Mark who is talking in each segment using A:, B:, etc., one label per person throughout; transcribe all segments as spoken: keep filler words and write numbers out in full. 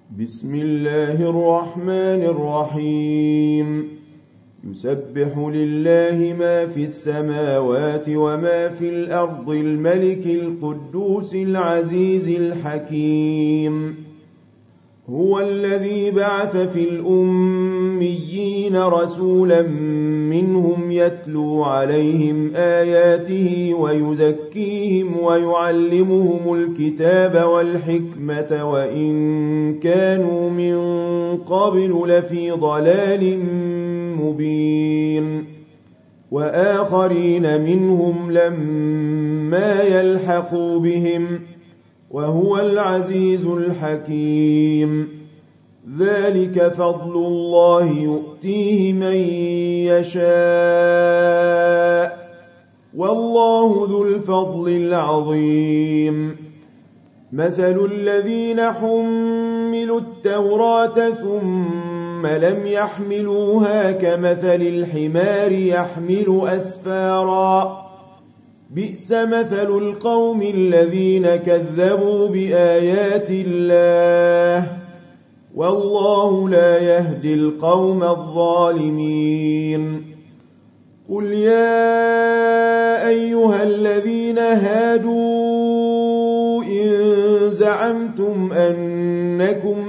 A: بسم الله الرحمن الرحيم يسبح لله ما في السماوات وما في الأرض الملك القدوس العزيز الحكيم هو الذي بعث في الأميين رسولا منهم يتلو عليهم آياته ويزكيهم ويعلمهم الكتاب والحكمة وإن كانوا من قبل لفي ضلال مبين وآخرين منهم لما يلحقوا بهم وهو العزيز الحكيم ذلك فضل الله يؤتيه من يشاء والله ذو الفضل العظيم مثل الذين حملوا التوراة ثم لم يحملوها كمثل الحمار يحمل أسفارا بئس مثل القوم الذين كذبوا بآيات الله والله لا يهدي القوم الظالمين قل يا أيها الذين هادوا إن زعمتم أنكم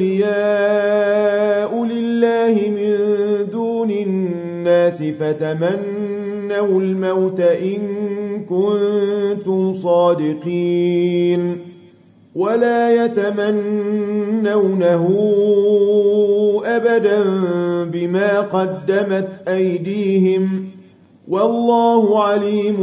A: أولياء لله من دون الناس فتمنوا الموت إن كنتم صادقين ولا يتمنونه أبدا بما قدمت أيديهم والله عليم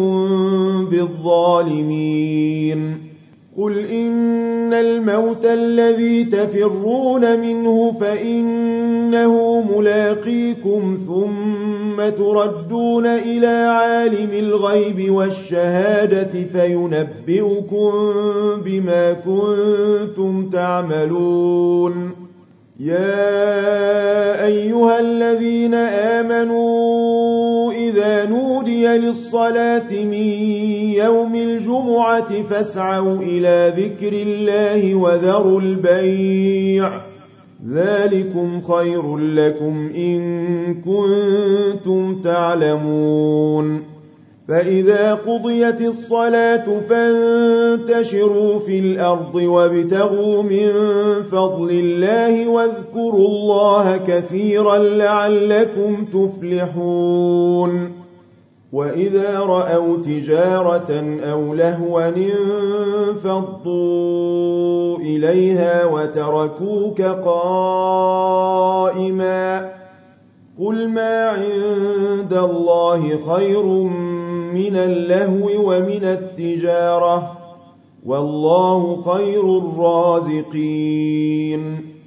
A: بالظالمين قل إن الموت الذي تفرون منه فإنه ملاقيكم ثم تردون إلى عالم الغيب والشهادة فينبئكم بما كنتم تعملون يا أيها الذين آمنوا إذا نودي للصلاة من يوم الجمعة فاسعوا إلى ذكر الله وذروا البيع ذلكم خير لكم إن كنتم تعلمون فإذا قضيت الصلاة فانتشروا في الأرض وابتغوا من فضل الله واذكروا الله كثيرا لعلكم تفلحون وإذا رأوا تجارة أو لهوا انفضوا إليها وتركوك قائما قل ما عند الله خير من اللهو ومن التجارة والله خير الرازقين